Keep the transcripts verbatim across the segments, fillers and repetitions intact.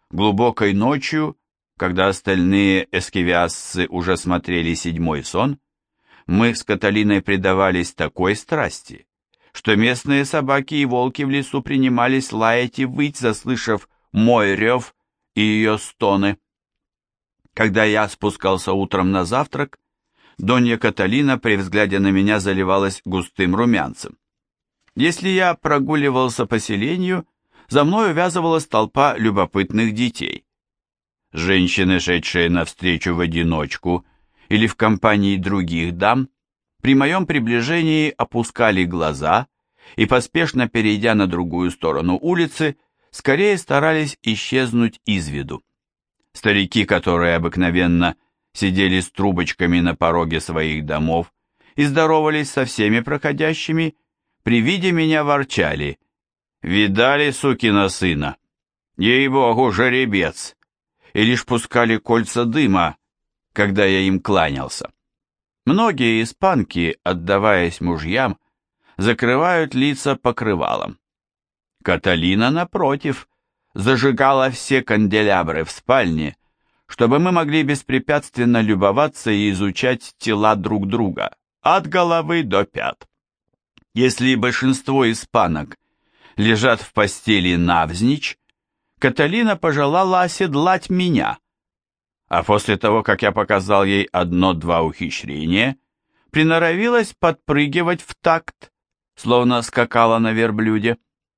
Глубокой ночью, когда остальные эскивиасцы уже смотрели седьмой сон, мы с Каталиной предавались такой страсти, что местные собаки и волки в лесу принимались лаять и выть, заслышав мой рев и ее стоны. Когда я спускался утром на завтрак, Донья Каталина при взгляде на меня заливалась густым румянцем. Если я прогуливался по селению, за мной увязывалась толпа любопытных детей. Женщины, шедшие навстречу в одиночку или в компании других дам, при моем приближении опускали глаза и, поспешно перейдя на другую сторону улицы, скорее старались исчезнуть из виду. Старики, которые обыкновенно сидели с трубочками на пороге своих домов и здоровались со всеми проходящими, при виде меня ворчали: «Видали, сукина сына? Ей-богу, жеребец!» и лишь пускали кольца дыма, когда я им кланялся. Многие испанки, отдаваясь мужьям, закрывают лица покрывалом. Каталина, напротив, зажигала все канделябры в спальне, чтобы мы могли беспрепятственно любоваться и изучать тела друг друга, от головы до пят. Если большинство испанок лежат в постели навзничь, Каталина пожелала оседлать меня, а после того, как я показал ей одно-два ухищрения, приноровилась подпрыгивать в такт, словно скакала на верблюде.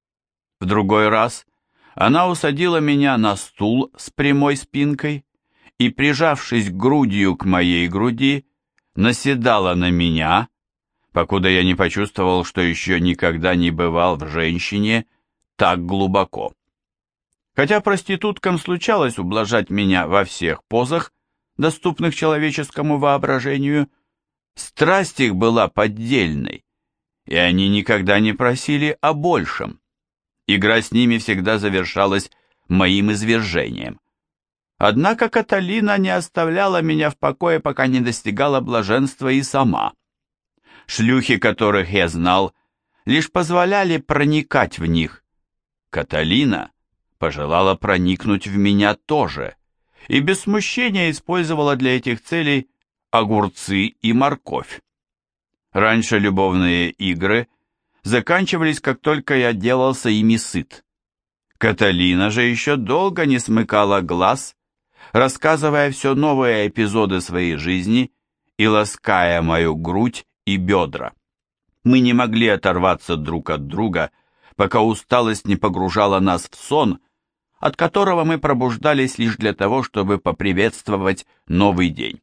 В другой раз она усадила меня на стул с прямой спинкой и, прижавшись грудью к моей груди, наседала на меня, покуда я не почувствовал, что еще никогда не бывал в женщине так глубоко. Хотя проституткам случалось ублажать меня во всех позах, доступных человеческому воображению, страсть их была поддельной, и они никогда не просили о большем. Игра с ними всегда завершалась моим извержением. Однако Каталина не оставляла меня в покое, пока не достигала блаженства и сама. Шлюхи, которых я знал, лишь позволяли проникать в них. Каталина пожелала проникнуть в меня тоже, и без смущения использовала для этих целей огурцы и морковь. Раньше любовные игры заканчивались, как только я делался ими сыт. Каталина же еще долго не смыкала глаз, рассказывая все новые эпизоды своей жизни и лаская мою грудь и бедра. Мы не могли оторваться друг от друга, пока усталость не погружала нас в сон, от которого мы пробуждались лишь для того, чтобы поприветствовать новый день.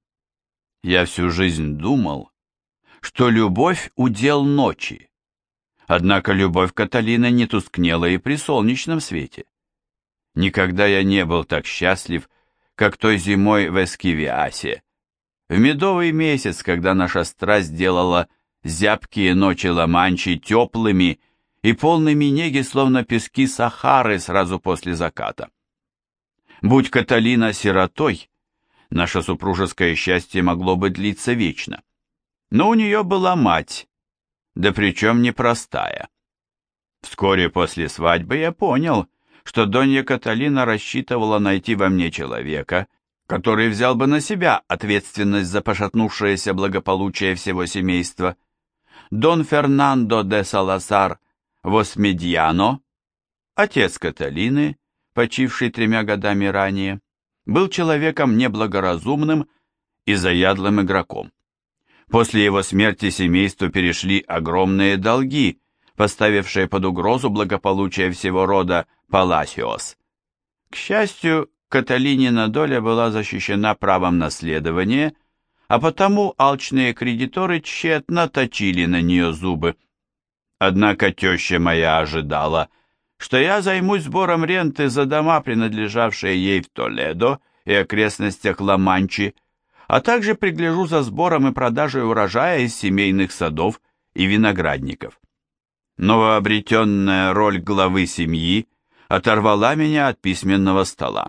Я всю жизнь думал, что любовь — удел ночи. Однако любовь Каталины не тускнела и при солнечном свете. Никогда я не был так счастлив, как той зимой в Эскивиасе, в медовый месяц, когда наша страсть делала зябкие ночи Ла-Манчи теплыми и полными неги, словно пески Сахары сразу после заката. Будь Каталина сиротой, наше супружеское счастье могло бы длиться вечно. Но у нее была мать, да причем непростая. Вскоре после свадьбы я понял, что Донья Каталина рассчитывала найти во мне человека, который взял бы на себя ответственность за пошатнувшееся благополучие всего семейства. Дон Фернандо де Саласар Восмедьяно, отец Каталины, почивший тремя годами ранее, был человеком неблагоразумным и заядлым игроком. После его смерти семейству перешли огромные долги, поставившие под угрозу благополучие всего рода Паласиос. К счастью, Каталинина доля была защищена правом наследования, а потому алчные кредиторы тщетно точили на нее зубы. Однако теща моя ожидала, что я займусь сбором ренты за дома, принадлежавшие ей в Толедо и окрестностях Ла-Манчи, а также пригляжу за сбором и продажей урожая из семейных садов и виноградников. Новообретенная роль главы семьи оторвала меня от письменного стола.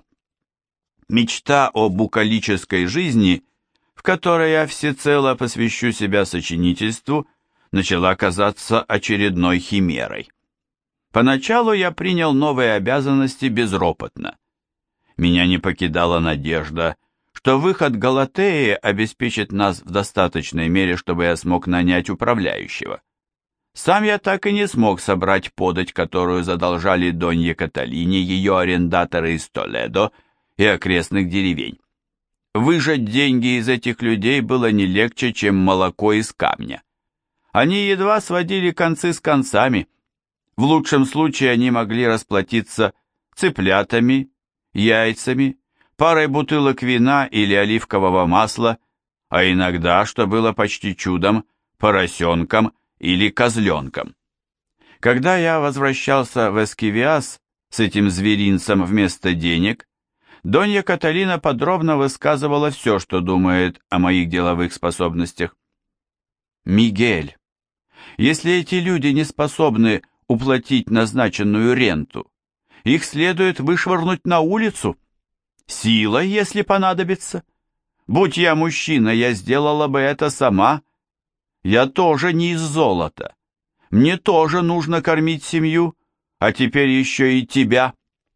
Мечта о букалической жизни, в которой я всецело посвящу себя сочинительству, начала казаться очередной химерой. Поначалу я принял новые обязанности безропотно. Меня не покидала надежда, что выход Галатеи обеспечит нас в достаточной мере, чтобы я смог нанять управляющего. Сам я так и не смог собрать подать, которую задолжали Донье Каталине ее арендаторы из Толедо и окрестных деревень. Выжать деньги из этих людей было не легче, чем молоко из камня. Они едва сводили концы с концами. В лучшем случае они могли расплатиться цыплятами, яйцами, парой бутылок вина или оливкового масла, а иногда, что было почти чудом, поросенком или козленком. Когда я возвращался в Эскивиас с этим зверинцем вместо денег, Донья Каталина подробно высказывала все, что думает о моих деловых способностях. «Мигель, если эти люди не способны уплатить назначенную ренту, их следует вышвырнуть на улицу, силой, если понадобится. Будь я мужчина, я сделала бы это сама. Я тоже не из золота. Мне тоже нужно кормить семью, а теперь еще и тебя».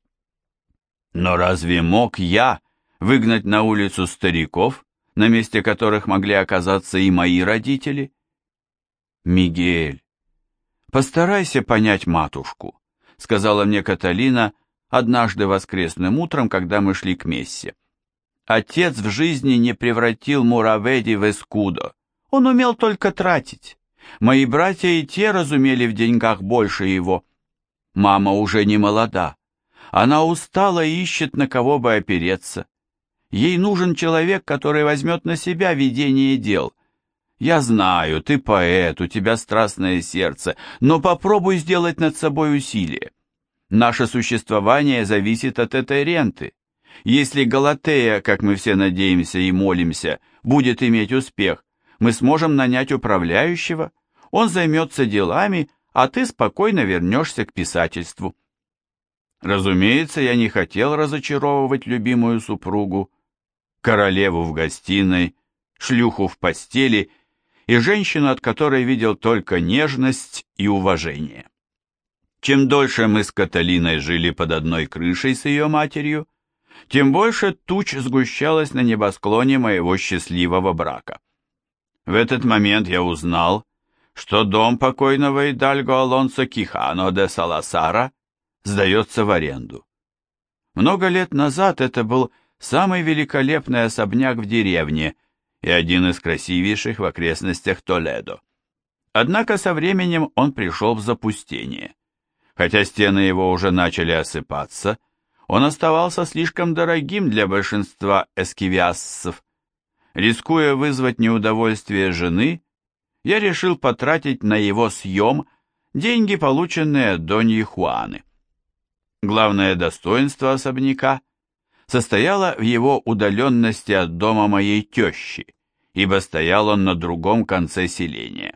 Но разве мог я выгнать на улицу стариков, на месте которых могли оказаться и мои родители? «Мигель, постарайся понять матушку», — сказала мне Каталина однажды воскресным утром, когда мы шли к мессе. «Отец в жизни не превратил Мураведи в эскудо. Он умел только тратить. Мои братья и те разумели в деньгах больше его. Мама уже не молода. Она устала и ищет, на кого бы опереться. Ей нужен человек, который возьмет на себя ведение дел. Я знаю, ты поэт, у тебя страстное сердце, но попробуй сделать над собой усилие. Наше существование зависит от этой ренты. Если Галатея, как мы все надеемся и молимся, будет иметь успех, мы сможем нанять управляющего, он займется делами, а ты спокойно вернешься к писательству». Разумеется, я не хотел разочаровывать любимую супругу, королеву в гостиной, шлюху в постели и женщину, от которой видел только нежность и уважение. Чем дольше мы с Каталиной жили под одной крышей с ее матерью, тем больше туч сгущалось на небосклоне моего счастливого брака. В этот момент я узнал, что дом покойного Идальго Алонсо Кихано де Саласара сдается в аренду. Много лет назад это был самый великолепный особняк в деревне и один из красивейших в окрестностях Толедо. Однако со временем он пришел в запустение. Хотя стены его уже начали осыпаться, он оставался слишком дорогим для большинства эскивиассов. Рискуя вызвать неудовольствие жены, я решил потратить на его съем деньги, полученные от Доньи Хуаны. Главное достоинство особняка состояло в его удаленности от дома моей тещи, ибо стоял он на другом конце селения.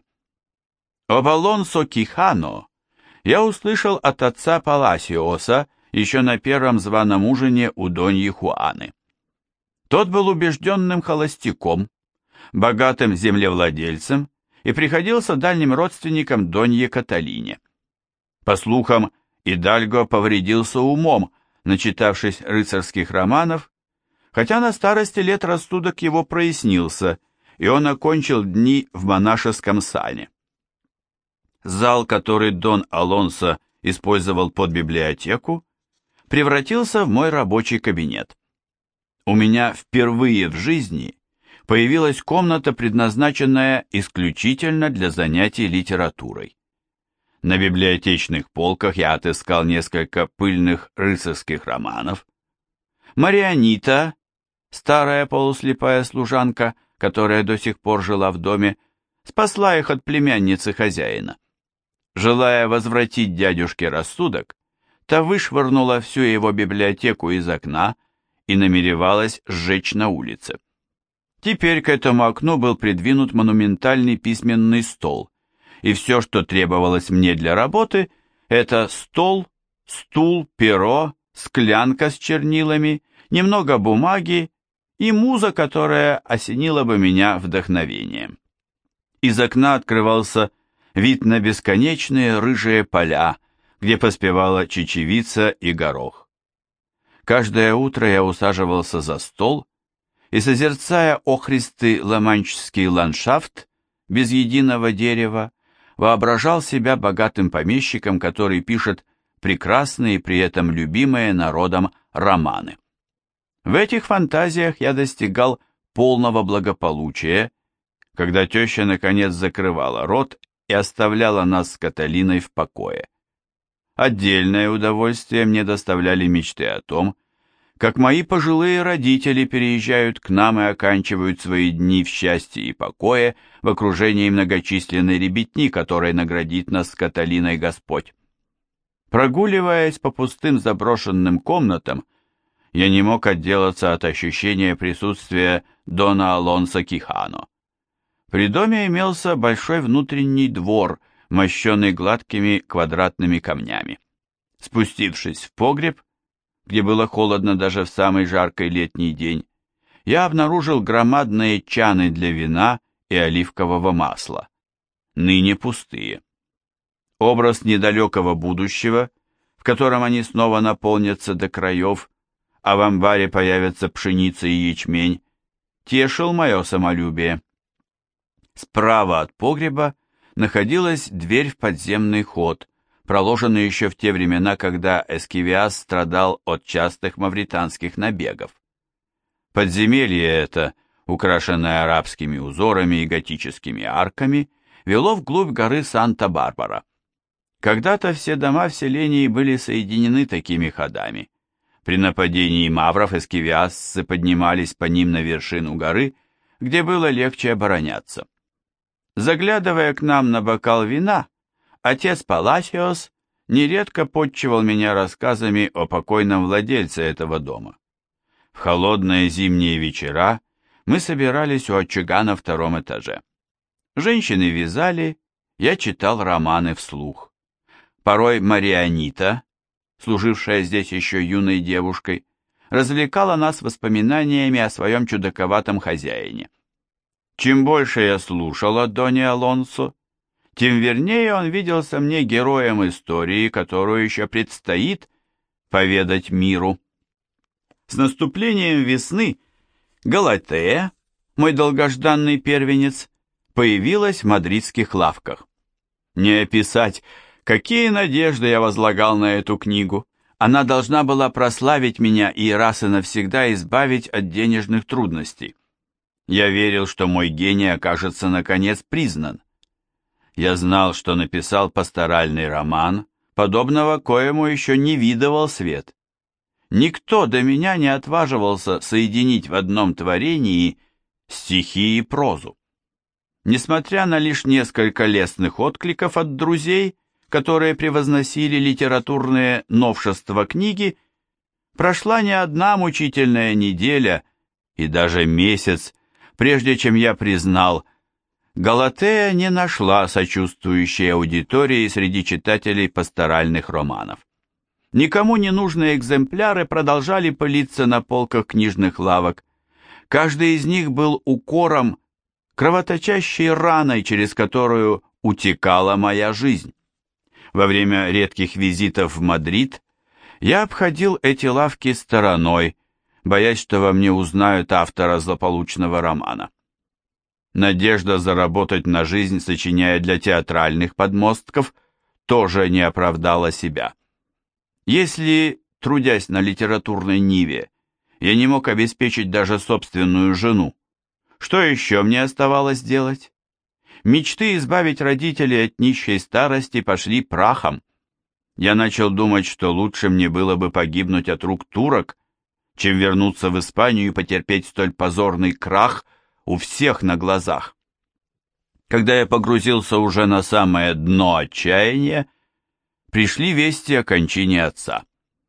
Об Алонсо Кихано я услышал от отца Паласиоса еще на первом званом ужине у Доньи Хуаны. Тот был убежденным холостяком, богатым землевладельцем и приходился дальним родственником Донье Каталине. По слухам, Идальго повредился умом, начитавшись рыцарских романов, хотя на старости лет рассудок его прояснился, и он окончил дни в монашеском сане. Зал, который Дон Алонсо использовал под библиотеку, превратился в мой рабочий кабинет. У меня впервые в жизни появилась комната, предназначенная исключительно для занятий литературой. На библиотечных полках я отыскал несколько пыльных рыцарских романов. Марианита, старая полуслепая служанка, которая до сих пор жила в доме, спасла их от племянницы хозяина. Желая возвратить дядюшке рассудок, та вышвырнула всю его библиотеку из окна и намеревалась сжечь на улице. Теперь к этому окну был придвинут монументальный письменный стол, и все, что требовалось мне для работы, это стол, стул, перо, склянка с чернилами, немного бумаги и муза, которая осенила бы меня вдохновением. Из окна открывался вид на бесконечные рыжие поля, где поспевала чечевица и горох. Каждое утро я усаживался за стол и, созерцая охристый ла-манческий ландшафт без единого дерева, воображал себя богатым помещиком, который пишет прекрасные и при этом любимые народом романы. В этих фантазиях я достигал полного благополучия, когда теща наконец закрывала рот и оставляла нас с Каталиной в покое. Отдельное удовольствие мне доставляли мечты о том, как мои пожилые родители переезжают к нам и оканчивают свои дни в счастье и покое в окружении многочисленной ребятни, которой наградит нас с Каталиной Господь. Прогуливаясь по пустым заброшенным комнатам, я не мог отделаться от ощущения присутствия Дона Алонсо Кихано. При доме имелся большой внутренний двор, мощенный гладкими квадратными камнями. Спустившись в погреб, где было холодно даже в самый жаркий летний день, я обнаружил громадные чаны для вина и оливкового масла, ныне пустые. Образ недалекого будущего, в котором они снова наполнятся до краев, а в амбаре появятся пшеница и ячмень, тешил мое самолюбие. Справа от погреба находилась дверь в подземный ход, проложенный еще в те времена, когда Эскевиас страдал от частых мавританских набегов. Подземелье это, украшенное арабскими узорами и готическими арками, вело вглубь горы Санта-Барбара. Когда-то все дома в селении были соединены такими ходами. При нападении мавров эскевиасцы поднимались по ним на вершину горы, где было легче обороняться. Заглядывая к нам на бокал вина, отец Паласиос нередко подчивал меня рассказами о покойном владельце этого дома. В холодные зимние вечера мы собирались у очага на втором этаже. Женщины вязали, я читал романы вслух. Порой Марианита, служившая здесь еще юной девушкой, развлекала нас воспоминаниями о своем чудаковатом хозяине. Чем больше я слушал о Доне Алонсо, тем вернее он виделся мне героем истории, которую еще предстоит поведать миру. С наступлением весны Галатея, мой долгожданный первенец, появилась в мадридских лавках. Не описать, какие надежды я возлагал на эту книгу. Она должна была прославить меня и раз и навсегда избавить от денежных трудностей. Я верил, что мой гений окажется наконец признан. Я знал, что написал пасторальный роман, подобного коему еще не видывал свет. Никто до меня не отваживался соединить в одном творении стихи и прозу. Несмотря на лишь несколько лестных откликов от друзей, которые превозносили литературные новшества книги, прошла не одна мучительная неделя и даже месяц, прежде чем я признал, Галатея не нашла сочувствующей аудитории среди читателей пасторальных романов. Никому не нужные экземпляры продолжали пылиться на полках книжных лавок. Каждый из них был укором, кровоточащей раной, через которую утекала моя жизнь. Во время редких визитов в Мадрид я обходил эти лавки стороной, боясь, что во мне узнают автора злополучного романа. Надежда заработать на жизнь, сочиняя для театральных подмостков, тоже не оправдала себя. Если, трудясь на литературной ниве, я не мог обеспечить даже собственную жену, что еще мне оставалось делать? Мечты избавить родителей от нищей старости пошли прахом. Я начал думать, что лучше мне было бы погибнуть от рук турок, чем вернуться в Испанию и потерпеть столь позорный крах у всех на глазах. Когда я погрузился уже на самое дно отчаяния, пришли вести о кончине отца.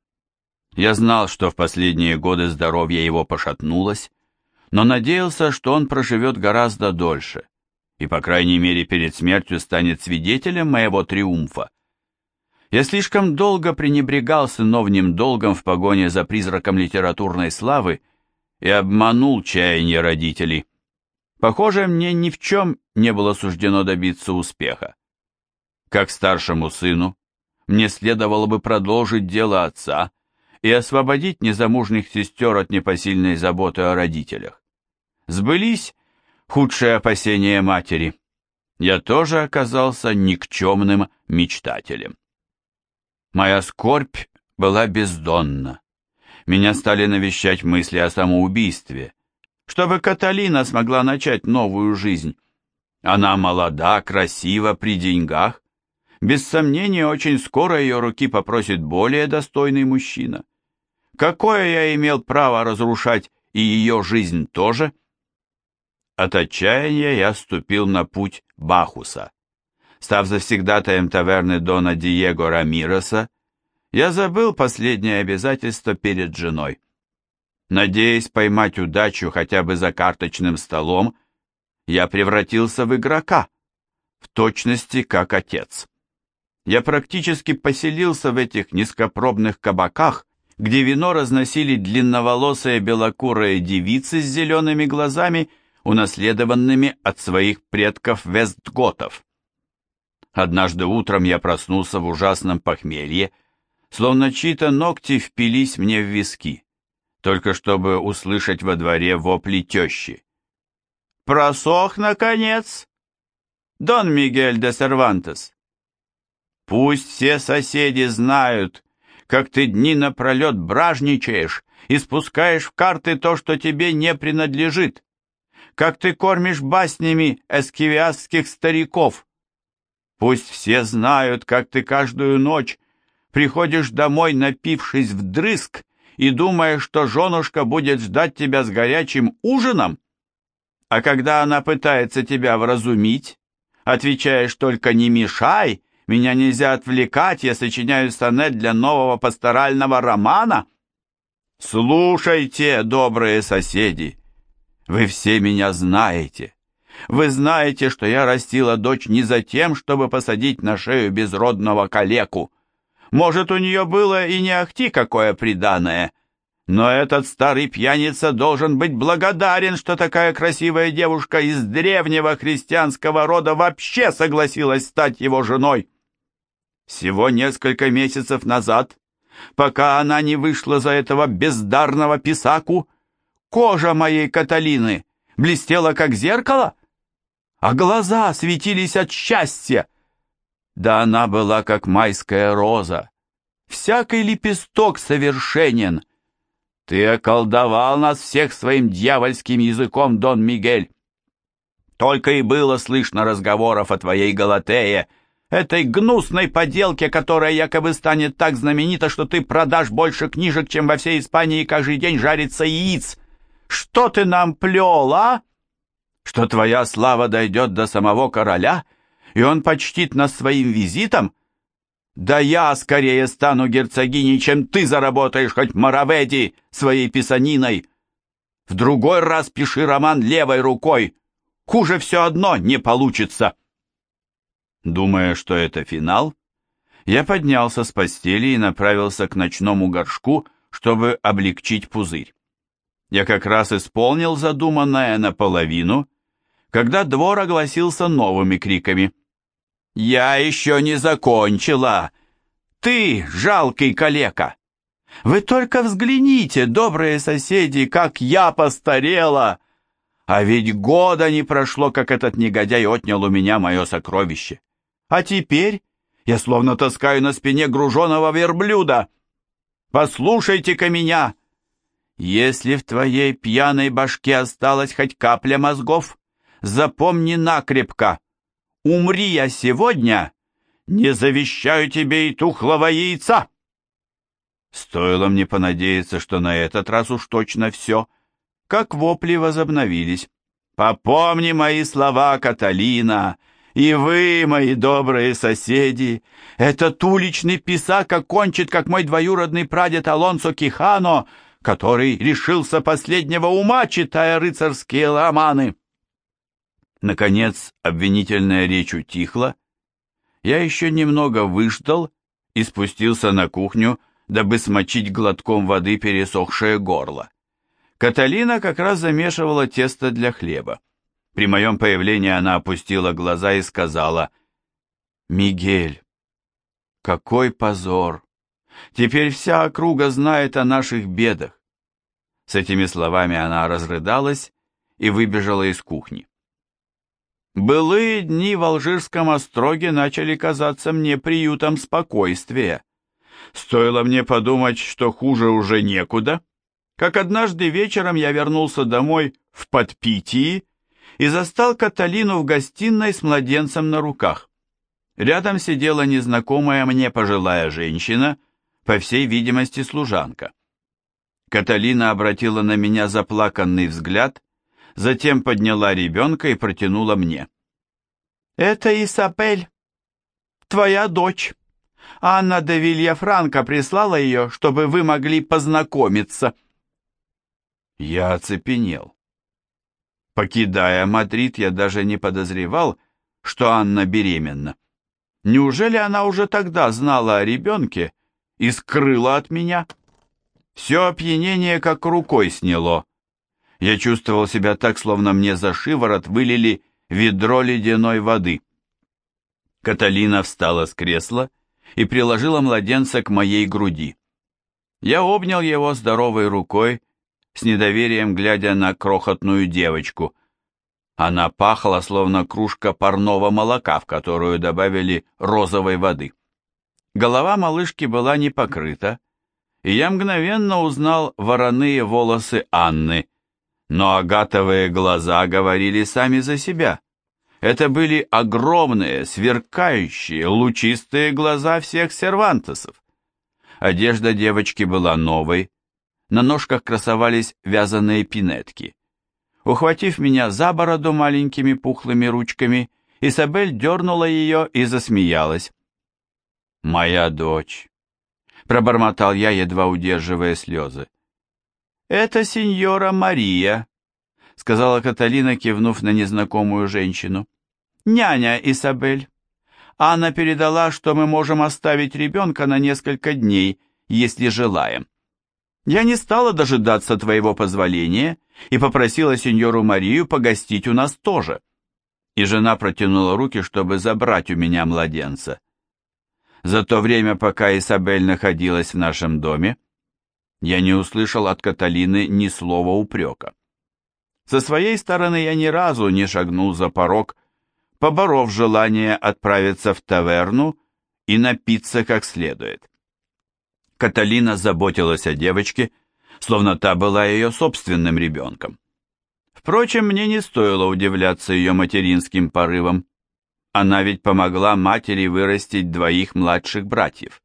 Я знал, что в последние годы здоровье его пошатнулось, но надеялся, что он проживет гораздо дольше и, по крайней мере, перед смертью станет свидетелем моего триумфа. Я слишком долго пренебрегал сыновним долгом в погоне за призраком литературной славы и обманул чаяние родителей. Похоже, мне ни в чем не было суждено добиться успеха. Как старшему сыну, мне следовало бы продолжить дело отца и освободить незамужних сестер от непосильной заботы о родителях. Сбылись худшие опасения матери. Я тоже оказался никчемным мечтателем. Моя скорбь была бездонна. Меня стали навещать мысли о самоубийстве, чтобы Каталина смогла начать новую жизнь. Она молода, красива, при деньгах. Без сомнения, очень скоро ее руки попросит более достойный мужчина. Какое я имел право разрушать и ее жизнь тоже? От отчаяния я ступил на путь Бахуса. Став завсегдатаем таверны Дона Диего Рамиреса, я забыл последнее обязательство перед женой. Надеясь поймать удачу хотя бы за карточным столом, я превратился в игрока, в точности как отец. Я практически поселился в этих низкопробных кабаках, где вино разносили длинноволосые белокурые девицы с зелеными глазами, унаследованными от своих предков-вестготов. Однажды утром я проснулся в ужасном похмелье, словно чьи-то ногти впились мне в виски, только чтобы услышать во дворе вопли тещи. «Просох, наконец? Дон Мигель де Сервантес! Пусть все соседи знают, как ты дни напролет бражничаешь и спускаешь в карты то, что тебе не принадлежит, как ты кормишь баснями эскивиасских стариков. Пусть все знают, как ты каждую ночь приходишь домой, напившись вдрызг, и думаешь, что женушка будет ждать тебя с горячим ужином, а когда она пытается тебя вразумить, отвечаешь только «не мешай», «меня нельзя отвлекать, я сочиняю сонет для нового пасторального романа». Слушайте, добрые соседи, вы все меня знаете. Вы знаете, что я растила дочь не за тем, чтобы посадить на шею безродного калеку. Может, у нее было и не ахти какое приданое, но этот старый пьяница должен быть благодарен, что такая красивая девушка из древнего христианского рода вообще согласилась стать его женой. Всего несколько месяцев назад, пока она не вышла за этого бездарного писаку, кожа моей Каталины блестела как зеркало, а глаза светились от счастья. Да она была как майская роза, всякий лепесток совершенен. Ты околдовал нас всех своим дьявольским языком, Дон Мигель. Только и было слышно разговоров о твоей Галатее, этой гнусной поделке, которая якобы станет так знаменита, что ты продашь больше книжек, чем во всей Испании каждый день жарится яиц. Что ты нам плел, а? Что твоя слава дойдет до самого короля, и он почтит нас своим визитом? Да я скорее стану герцогиней, чем ты заработаешь хоть Мораведи своей писаниной. В другой раз пиши роман левой рукой. Хуже все одно не получится. Думая, что это финал, я поднялся с постели и направился к ночному горшку, чтобы облегчить пузырь. Я как раз исполнил задуманное наполовину, когда двор огласился новыми криками. «Я еще не закончила! Ты, жалкий калека! Вы только взгляните, добрые соседи, как я постарела! А ведь года не прошло, как этот негодяй отнял у меня мое сокровище. А теперь я словно таскаю на спине груженого верблюда. Послушайте-ка меня! Если в твоей пьяной башке осталась хоть капля мозгов, запомни накрепко. Умри я сегодня, не завещаю тебе и тухлого яйца. Стоило мне понадеяться, что на этот раз уж точно все, как вопли возобновились. Попомни мои слова, Каталина, и вы, мои добрые соседи, этот уличный писак окончит, как мой двоюродный прадед Алонсо Кихано, который решился последнего ума, читая рыцарские романы. Наконец, обвинительная речь утихла. Я еще немного выждал и спустился на кухню, дабы смочить глотком воды пересохшее горло. Каталина как раз замешивала тесто для хлеба. При моем появлении она опустила глаза и сказала: «Мигель, какой позор! Теперь вся округа знает о наших бедах». С этими словами она разрыдалась и выбежала из кухни. Былые дни в Алжирском остроге начали казаться мне приютом спокойствия. Стоило мне подумать, что хуже уже некуда, как однажды вечером я вернулся домой в подпитии и застал Каталину в гостиной с младенцем на руках. Рядом сидела незнакомая мне пожилая женщина, по всей видимости служанка. Каталина обратила на меня заплаканный взгляд, затем подняла ребенка и протянула мне. «Это Исабель, твоя дочь. Анна де Вильяфранко прислала ее, чтобы вы могли познакомиться». Я оцепенел. Покидая Мадрид, я даже не подозревал, что Анна беременна. Неужели она уже тогда знала о ребенке и скрыла от меня? Все опьянение как рукой сняло. Я чувствовал себя так, словно мне за шиворот вылили ведро ледяной воды. Каталина встала с кресла и приложила младенца к моей груди. Я обнял его здоровой рукой, с недоверием глядя на крохотную девочку. Она пахла, словно кружка парного молока, в которую добавили розовой воды. Голова малышки была не покрыта, и я мгновенно узнал вороные волосы Анны, но агатовые глаза говорили сами за себя. Это были огромные, сверкающие, лучистые глаза всех сервантесов. Одежда девочки была новой, на ножках красовались вязаные пинетки. Ухватив меня за бороду маленькими пухлыми ручками, Исабель дернула ее и засмеялась. «Моя дочь», — пробормотал я, едва удерживая слезы. «Это сеньора Мария», — сказала Каталина, кивнув на незнакомую женщину. «Няня Исабель. Анна передала, что мы можем оставить ребенка на несколько дней, если желаем. Я не стала дожидаться твоего позволения и попросила сеньору Марию погостить у нас тоже». И жена протянула руки, чтобы забрать у меня младенца. За то время, пока Исабель находилась в нашем доме, я не услышал от Каталины ни слова упрека. Со своей стороны я ни разу не шагнул за порог, поборов желание отправиться в таверну и напиться как следует. Каталина заботилась о девочке, словно та была ее собственным ребенком. Впрочем, мне не стоило удивляться ее материнским порывам. Она ведь помогла матери вырастить двоих младших братьев.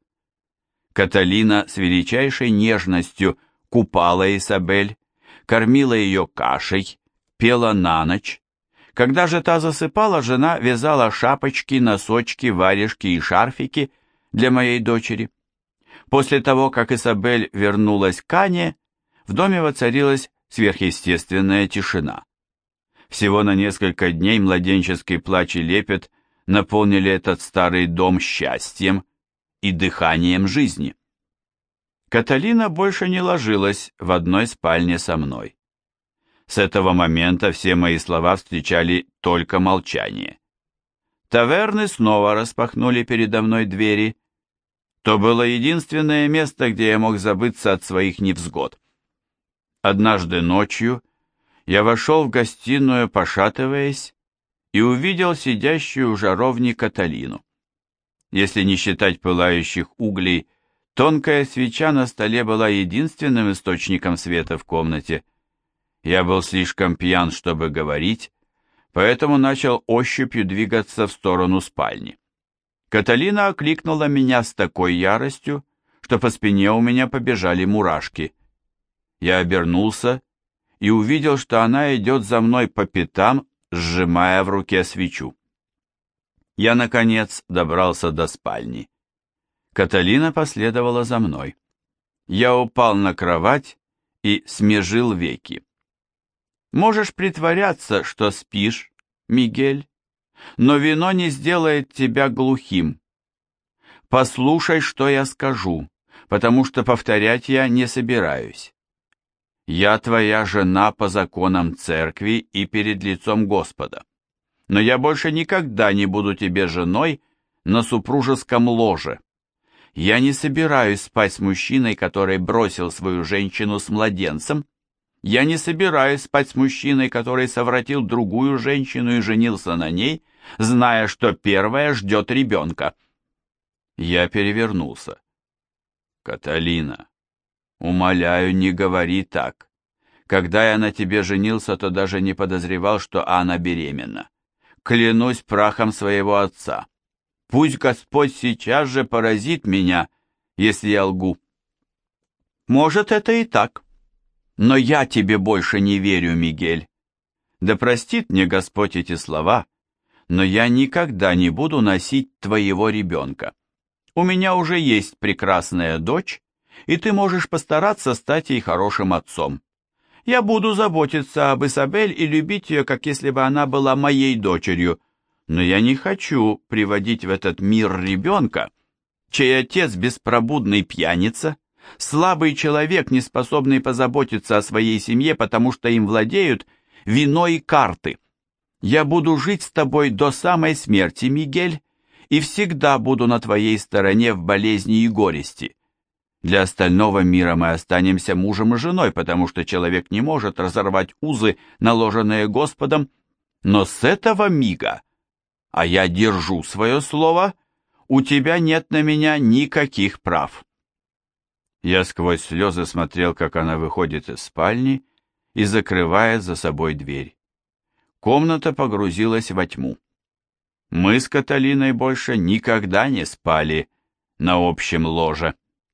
Каталина с величайшей нежностью купала Исабель, кормила ее кашей, пела на ночь. Когда же та засыпала, жена вязала шапочки, носочки, варежки и шарфики для моей дочери. После того, как Исабель вернулась к Ане, в доме воцарилась сверхъестественная тишина. Всего на несколько дней младенческий плач и лепет наполнили этот старый дом счастьем и дыханием жизни. Каталина больше не ложилась в одной спальне со мной. С этого момента все мои слова встречали только молчание. Таверны снова распахнули передо мной двери. То было единственное место, где я мог забыться от своих невзгод. Однажды ночью я вошел в гостиную, пошатываясь, и увидел сидящую у жаровни Каталину. Если не считать пылающих углей, тонкая свеча на столе была единственным источником света в комнате. Я был слишком пьян, чтобы говорить, поэтому начал ощупью двигаться в сторону спальни. Каталина окликнула меня с такой яростью, что по спине у меня побежали мурашки. Я обернулся и увидел, что она идет за мной по пятам, сжимая в руке свечу. Я, наконец, добрался до спальни. Каталина последовала за мной. Я упал на кровать и смежил веки. «Можешь притворяться, что спишь, Мигель, но вино не сделает тебя глухим. Послушай, что я скажу, потому что повторять я не собираюсь. Я твоя жена по законам церкви и перед лицом Господа, но я больше никогда не буду тебе женой на супружеском ложе. Я не собираюсь спать с мужчиной, который бросил свою женщину с младенцем. Я не собираюсь спать с мужчиной, который совратил другую женщину и женился на ней, зная, что первая ждет ребенка. Я перевернулся. Каталина, умоляю, не говори так. Когда я на тебе женился, то даже не подозревал, что Анна беременна. Клянусь прахом своего отца. Пусть Господь сейчас же поразит меня, если я лгу. Может, это и так. Но я тебе больше не верю, Мигель. Да простит мне Господь эти слова, но я никогда не буду носить твоего ребенка. У меня уже есть прекрасная дочь, и ты можешь постараться стать ей хорошим отцом. Я буду заботиться об Изабель и любить ее, как если бы она была моей дочерью, но я не хочу приводить в этот мир ребенка, чей отец беспробудный пьяница, слабый человек, не способный позаботиться о своей семье, потому что им владеют вино и карты. Я буду жить с тобой до самой смерти, Мигель, и всегда буду на твоей стороне в болезни и горести. Для остального мира мы останемся мужем и женой, потому что человек не может разорвать узы, наложенные Господом, но с этого мига, а я держу свое слово, у тебя нет на меня никаких прав. Я сквозь слезы смотрел, как она выходит из спальни и закрывает за собой дверь. Комната погрузилась во тьму. Мы с Каталиной больше никогда не спали на общем ложе.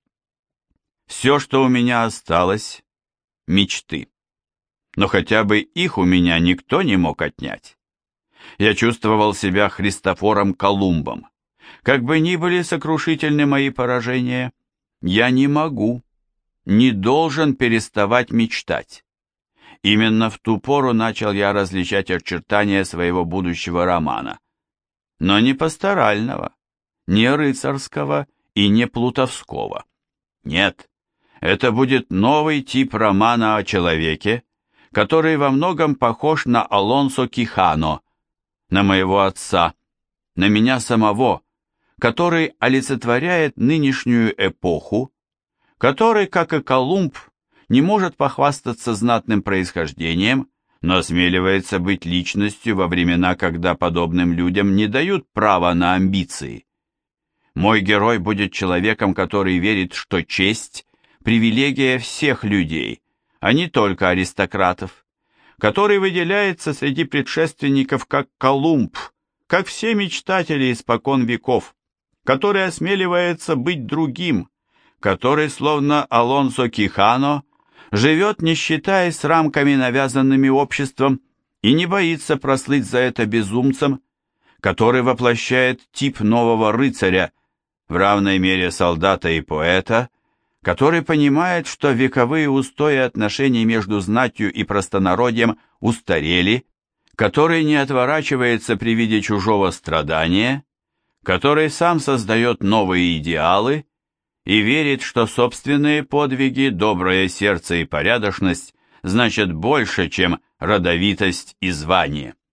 Все, что у меня осталось, — мечты. Но хотя бы их у меня никто не мог отнять. Я чувствовал себя Христофором Колумбом. Как бы ни были сокрушительны мои поражения, я не могу, не должен переставать мечтать. Именно в ту пору начал я различать очертания своего будущего романа. Но не пасторального, не рыцарского и не плутовского. Нет, это будет новый тип романа о человеке, который во многом похож на Алонсо Кихано, на моего отца, на меня самого, который олицетворяет нынешнюю эпоху, который, как и Колумб, не может похвастаться знатным происхождением, но осмеливается быть личностью во времена, когда подобным людям не дают права на амбиции. Мой герой будет человеком, который верит, что честь – привилегия всех людей, а не только аристократов, который выделяется среди предшественников как Колумб, как все мечтатели испокон веков, который осмеливается быть другим, который, словно Алонсо Кихано, живет, не считаясь рамками, навязанными обществом, и не боится прослыть за это безумцем, который воплощает тип нового рыцаря, в равной мере солдата и поэта, который понимает, что вековые устои отношений между знатью и простонародьем устарели, который не отворачивается при виде чужого страдания, который сам создает новые идеалы и верит, что собственные подвиги, доброе сердце и порядочность значат больше, чем родовитость и звание.